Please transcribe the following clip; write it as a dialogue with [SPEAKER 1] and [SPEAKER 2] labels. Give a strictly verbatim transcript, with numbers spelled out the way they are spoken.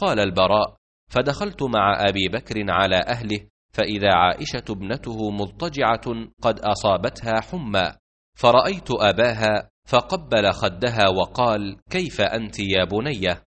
[SPEAKER 1] قال البراء: فدخلت مع أبي بكر على أهله، فإذا عائشة ابنته مضطجعة قد أصابتها حمى، فرأيت أباها فقبل خدها وقال: كيف أنت يا بنية؟